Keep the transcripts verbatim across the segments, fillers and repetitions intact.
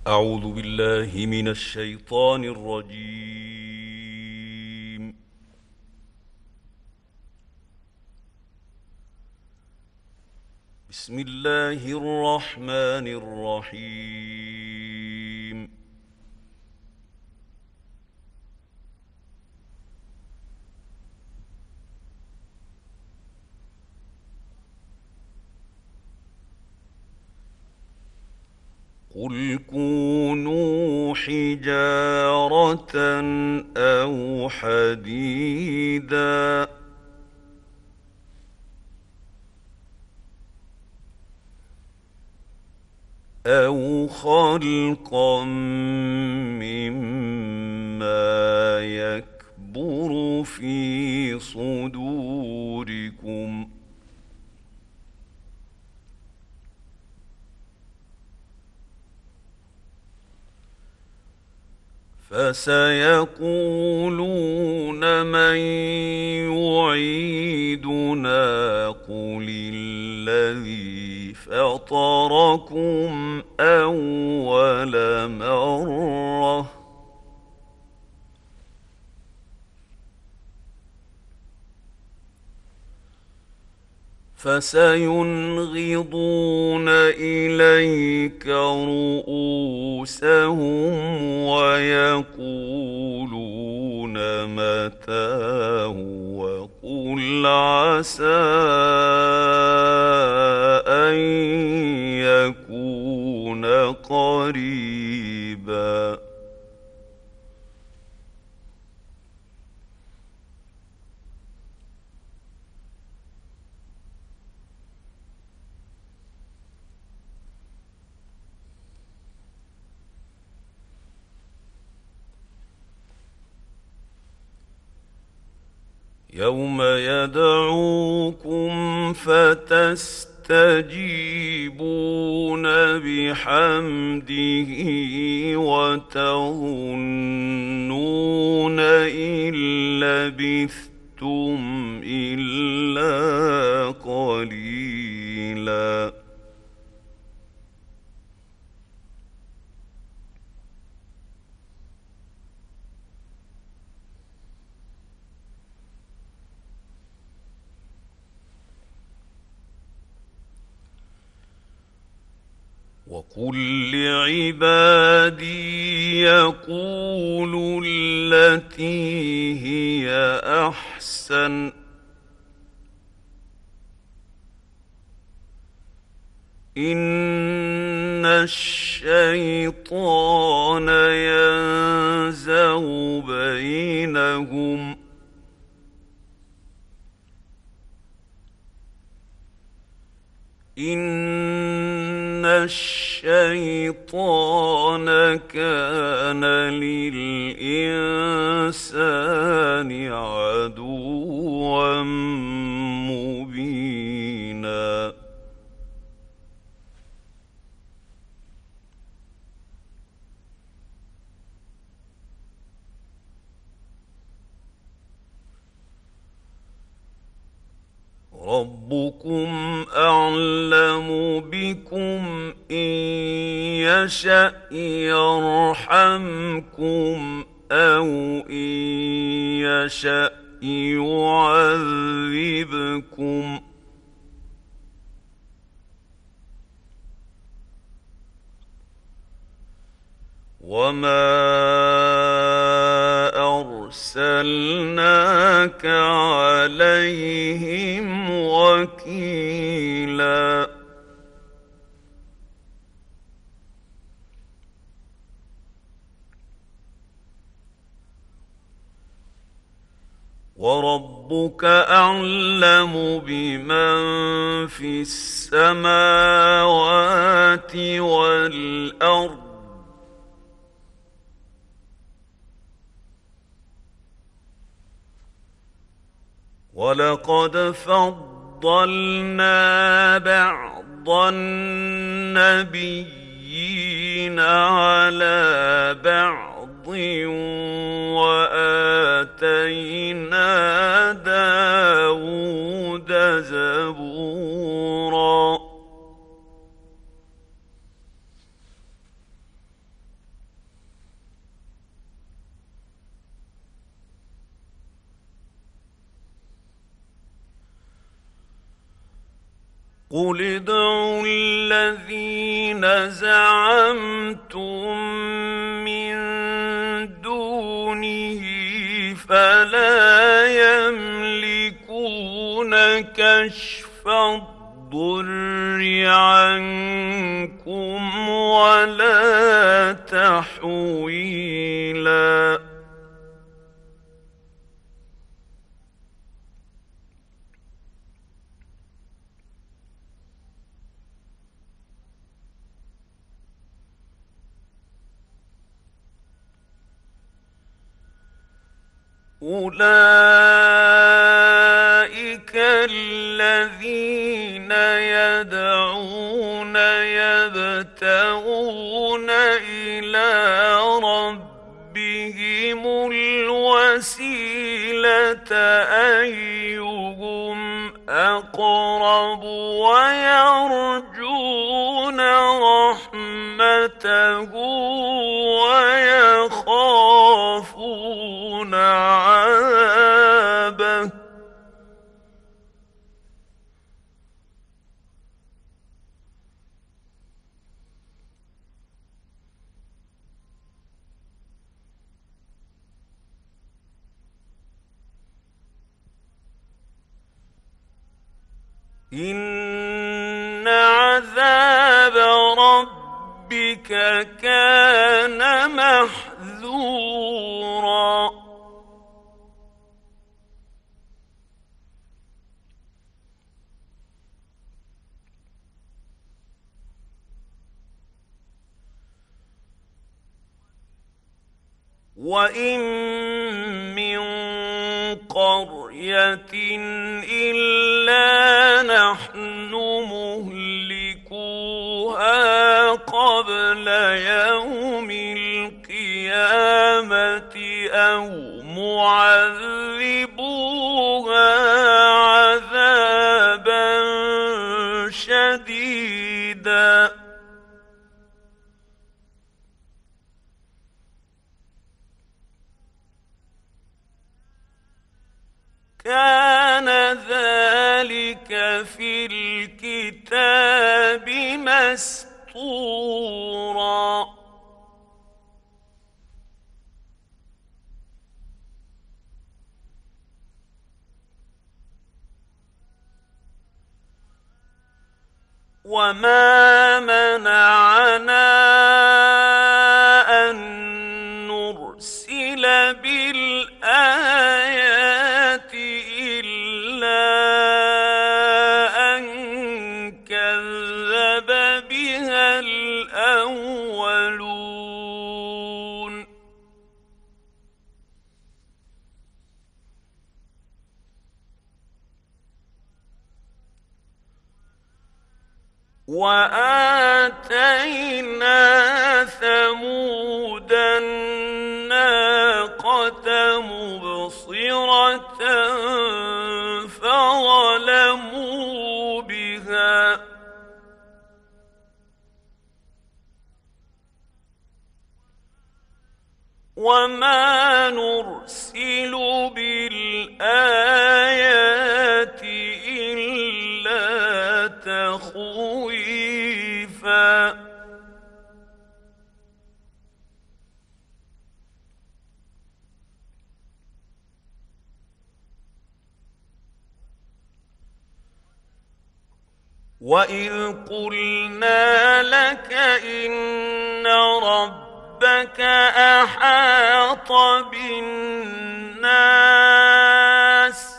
أعوذ بالله من الشيطان الرجيم. بسم الله الرحمن الرحيم. قل كونوا حجارة أو حديدا أو خلقا مما يكبر في صدوركم فسيقولون من يعيدنا قل الذي فطركم أول مرة فسينغضون إليك رؤوسهم ويقولون متاه وقل عسى أن يكون قريبا. يوم يدعوكم فتستجيبون بحمده وتظنون إن لبثتم إلا قليلا. وقل لعبادي يقولوا التي هي أحسن إن الشيطان ينزغ بينهم إن الشيطان كان للإنسان عدوا مبينا. ربكم أعلم بكم إن يشأ يرحمكم أو إن يشأ يعذبكم وما أرسلناك عليهم وكيلا. وربك أعلم بمن في السماوات والأرض ولقد فضلنا بعض النبيين على بعض وآتينا داود زبورا. قل ادعوا الذين زعمتم من دونه فلا يملكون كشف الضر عنكم ولا تحويلا. أولئك الذين يدعون يبتغون إلى ربهم الوسيلة أيهم أقرب ويرجون رحمته ويخافون عذابه. إن عذاب ربك كان محذورا. وإن من قرية إلا نحن مهلكوها قبل يوم القيامة أو معذبوها عذابا شديدا. كان ذلك في الكتاب مسطورا. وما منعنا أن نرسل بالآيات إلا أن كذب بها الأولون. وآتينا ثمود الناقة مبصرة فظلموا بها وما نرسل بالآيات إلا تخويفا. وإذ قلنا لك إن ربك أحاط بالناس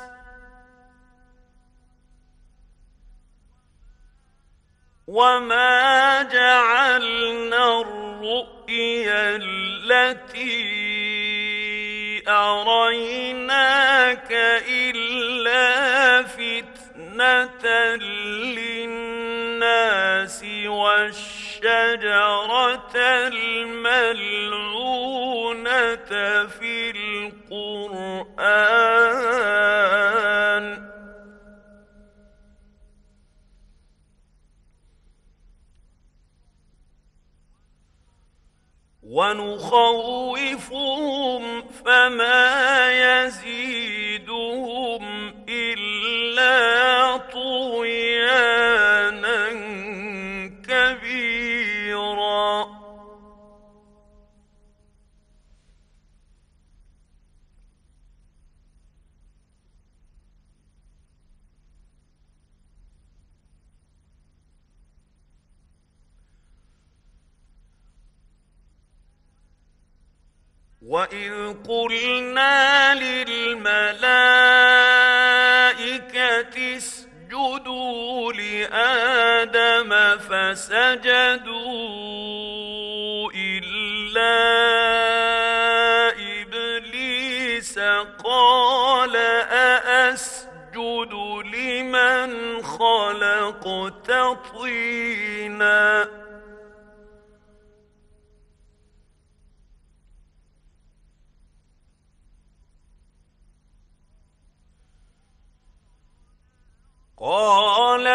وما جعلنا الرؤيا التي أريناك إلا فتنة للناس والشجرة الملعونة في القرآن ونخوفهم فما يزيدهم إلا طغيانا وإذ قلنا للملائكة اسجدوا لآدم فسجدوا إلا إبليس قال أأسجد لمن خلقت طينا قال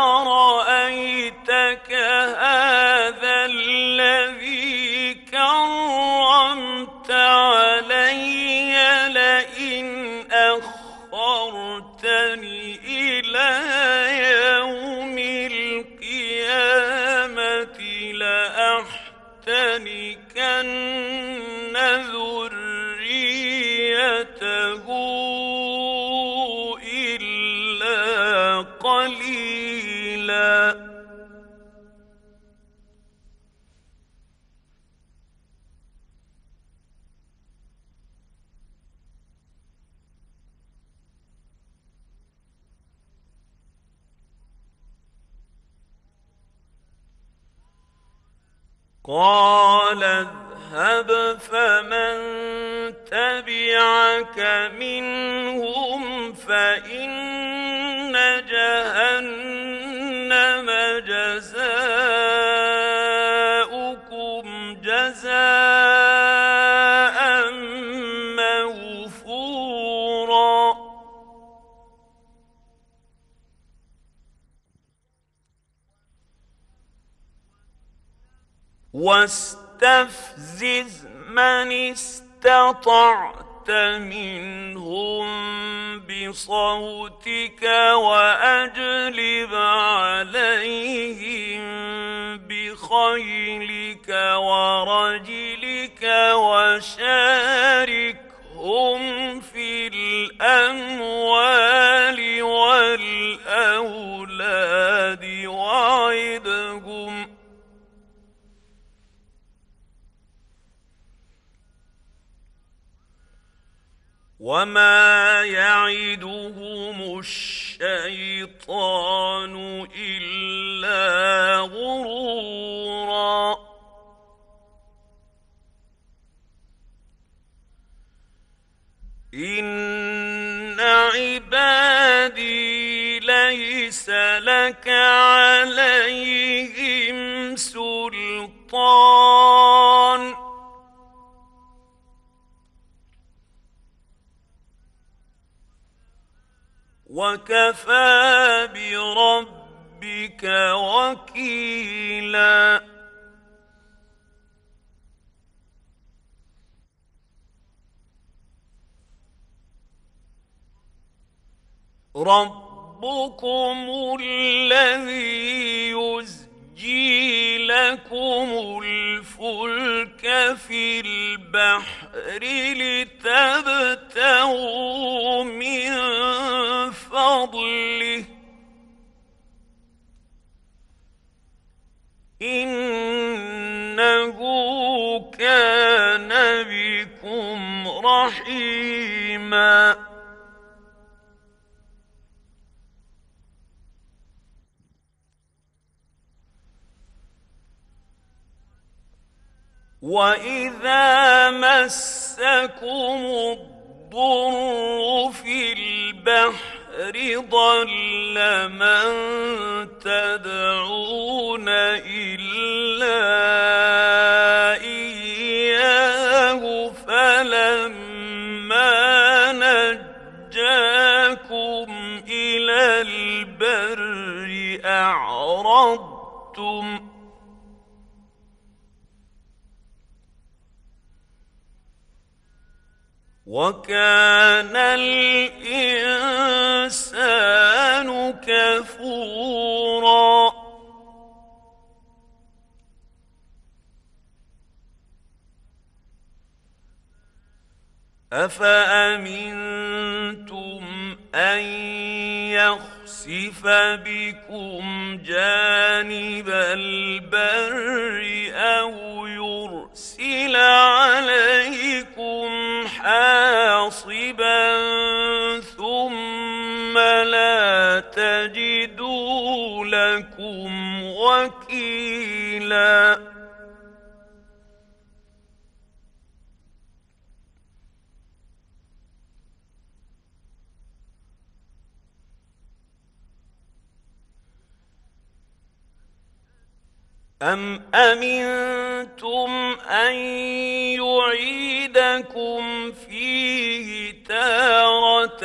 أرأيتك هذا الذي كرمت علي لئن أخرتني إلى يوم القيامة لأحتنكن ذريته إلا قليلا قال اذهب فمن تبعك منهم فإن جهنم جزاؤكم جزاء موفورا واستفزز من استطعت منهم بصوتك وأجلب عليهم بخيلك ورجلك وشاركهم في الأموال والأولاد وعدهم وما يعدهم الشيطان إلا غرورا إن عبادي ليس لك عليهم سلطان وكفى بربك وكيلا ربكم الذي يزجي لكم الفلك في البحر لتبتغوا من فضله إنه كان بكم رحيما وإذا مسكم الضر في البحر ضل من تدعون إلا إياه فلما نجاكم إلى البر أعرضتم وكان الإنسان كفورا أفأمنتم أن يخسف بكم جانب البر أو يرسل عليكم سبيلا أم أمنتم أن يعيدكم فيه تارة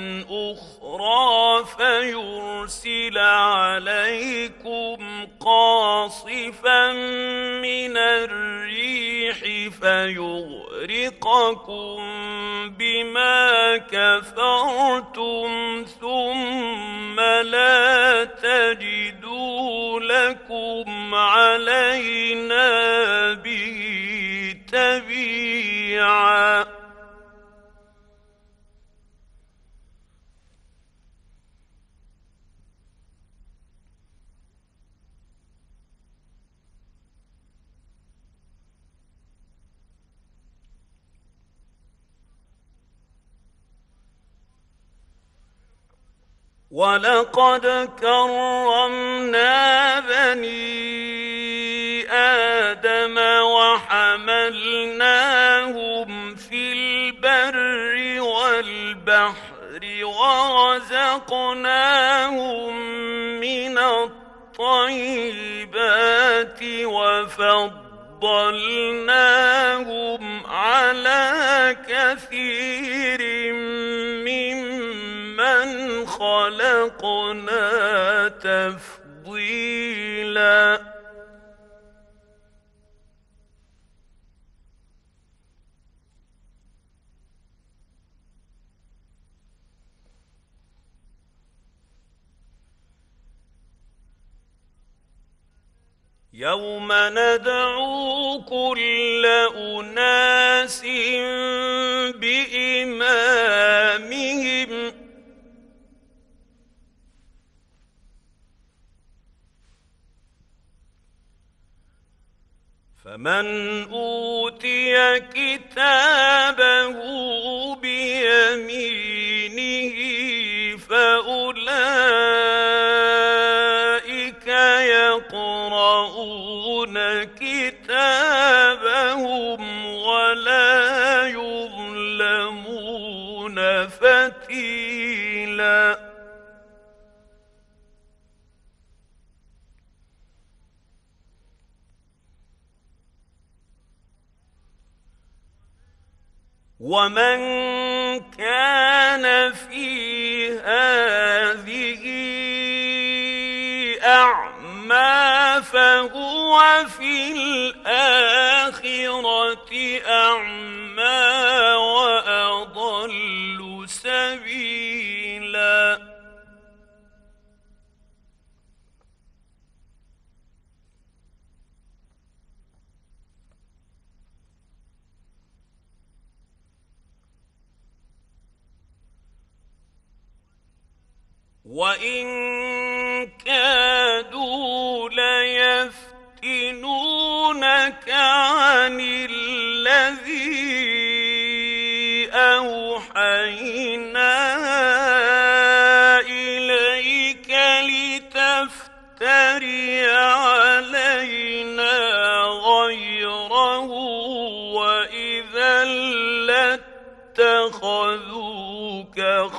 أخرى فيرسل عليكم قاصفا من الريح فيغرقكم بما كفرتم ثم لا تجدوا لكم علينا به تبيعا ولقد كرمنا بني آدم وحملناهم في البر والبحر ورزقناهم من الطيبات وفضلناهم على كثير ممن خلقنا تفضيلا يوم ندعو كل أناس بإمامهم فمن أوتي كتابه بيمينه فأولئك يقرؤون كتابهم ولا يظلمون فتيلا ومن كان في هذه أعمى فهو في الآخرة أعمى وأضل سبيلا وإن كادوا ليفتنونك عن الذي أوحينا إليك لتفتري علينا غيره وإذا لاتخذوك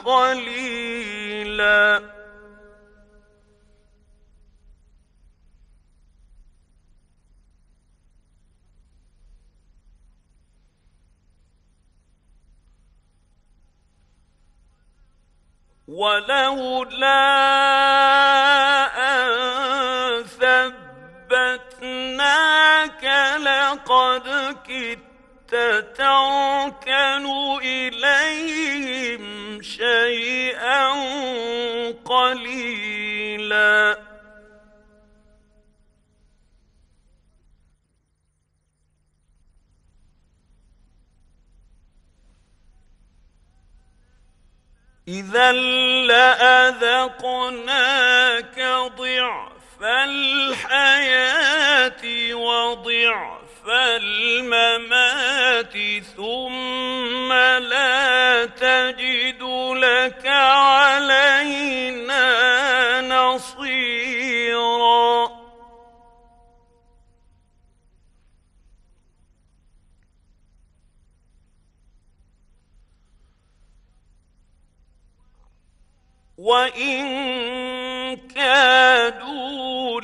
خليلا ولولا أن ثبتناك لقد كدت تركن إليهم شيئا قليلا إذا لأذقناك ضعف الحياة وضعف الممات ثم لا تجد لك علينا نصيرا وإن كادوا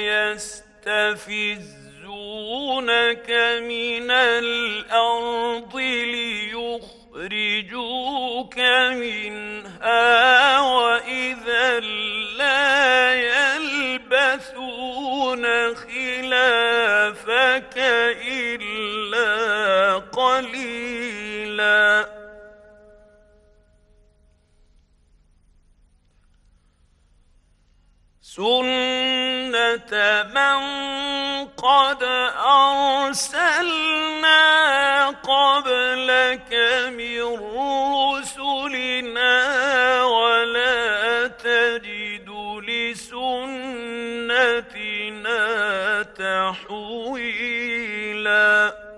ليستفزونك من الأرض ليخرجوك منها وإذا لا يلبثون خلافك إلا قليلا سنة من قد أرسلنا قبلك من رسلنا ولا تجد لسنتنا تحويلا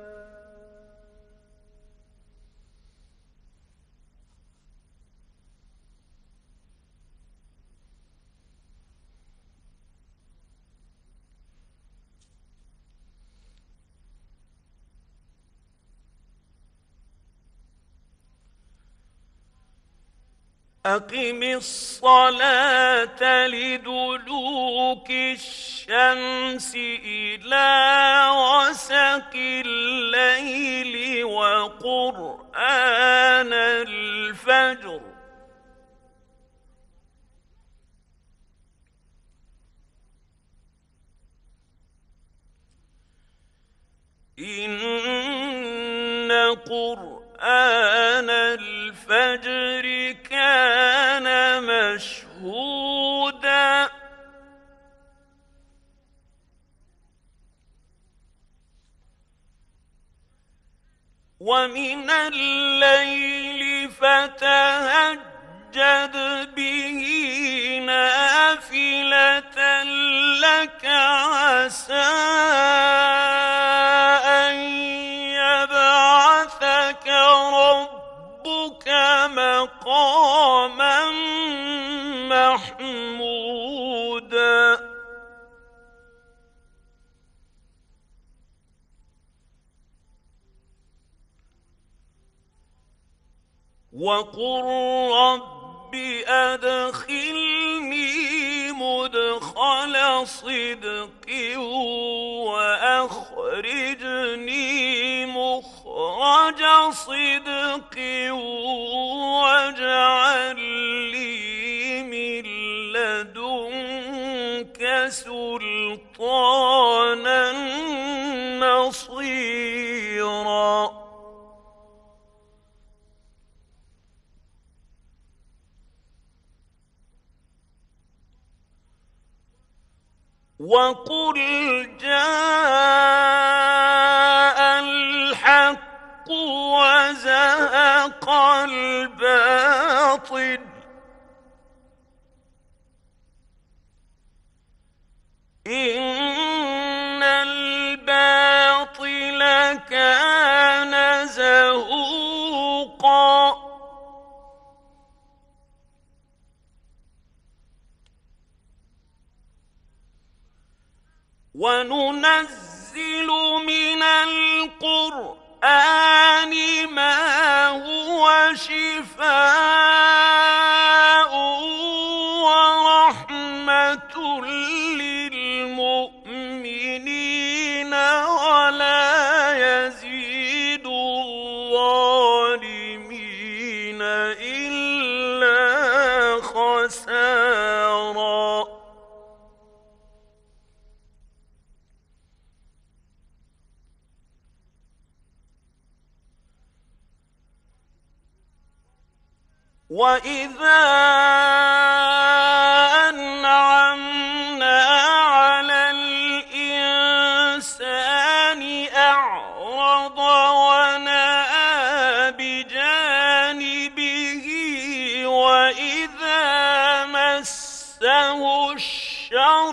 أقم الصلاة لدلوك الشمس إلى غسق الليل وقرآن الفجر إن قرآن الفجر كان مشهودا ومن الليل فتهجد به نافلة لك عسى أن يبعثك ربك مقاما محمودا وقل رب أدخلني مدخل صدق وأخرجني مخرج صدق واجعل لي من لدنك سلطانا نصيرا وقل جاء الحق وزهق الباطل إن الباطل كان زهوقا وننزل من القرآن ما هو شفاء ورحمة للمؤمنين ولا يزيد الظالمين إلا خسارا وإذا أنعمنا على الإنسان أعرض ونأى بجانبه وإذا مسه الشر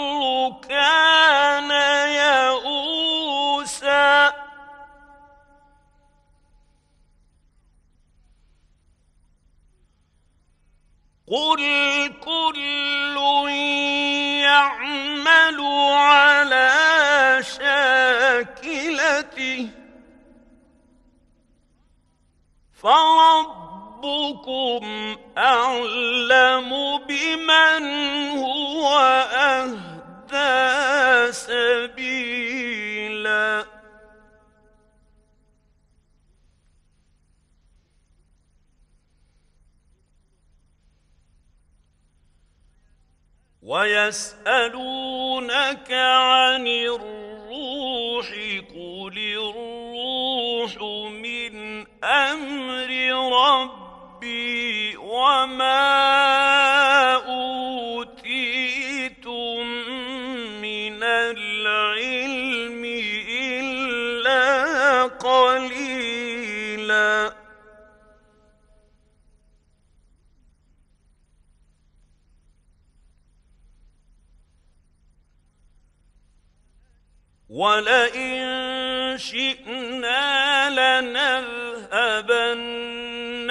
كان يئوسا قل كل يعمل على شاكلته فربك ربكم أعلم بمن هو أهدى سبيلا ويسألونك عن الروح قل الروح من أمر ربي وما أوتيتم من العلم إلا قليلا ولئن شئنا لنذهبن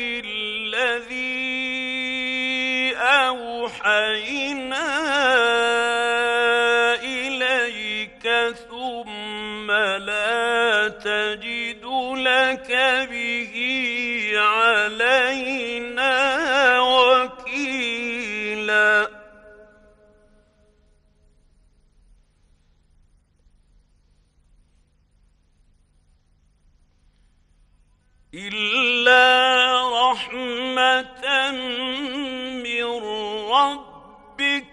بالذي أوحينا إليك ثم لا تجد لك به علينا وكيلا إلا رحمة من ربك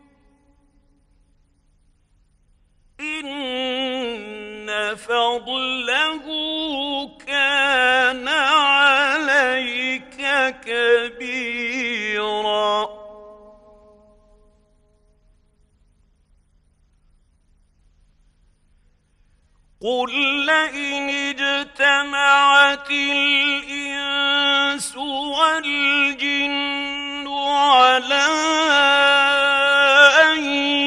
إن فضله كان عليك كبيرا قل لئن اجتمعت الإنس والجن على أن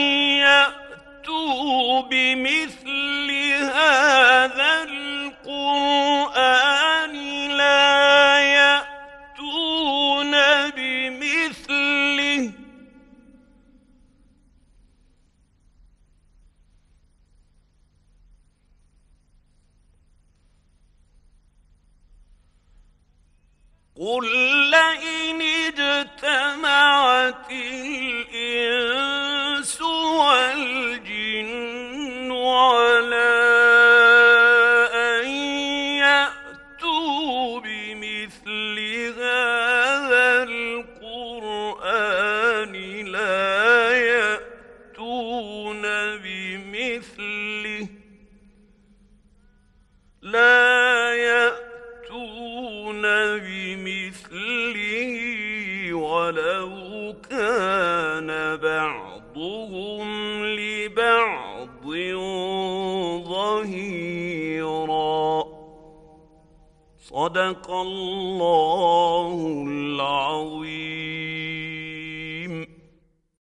يأتوا بمثل هذا القرآن لا يأتون بمثله قل لئن اجتمعت الإنس والجن على أن يأتوا بمثل هذا القرآن لا يأتون بمثله لا يأتون بمثله ولو كان بعضهم لبعض ظهيرا صدق الله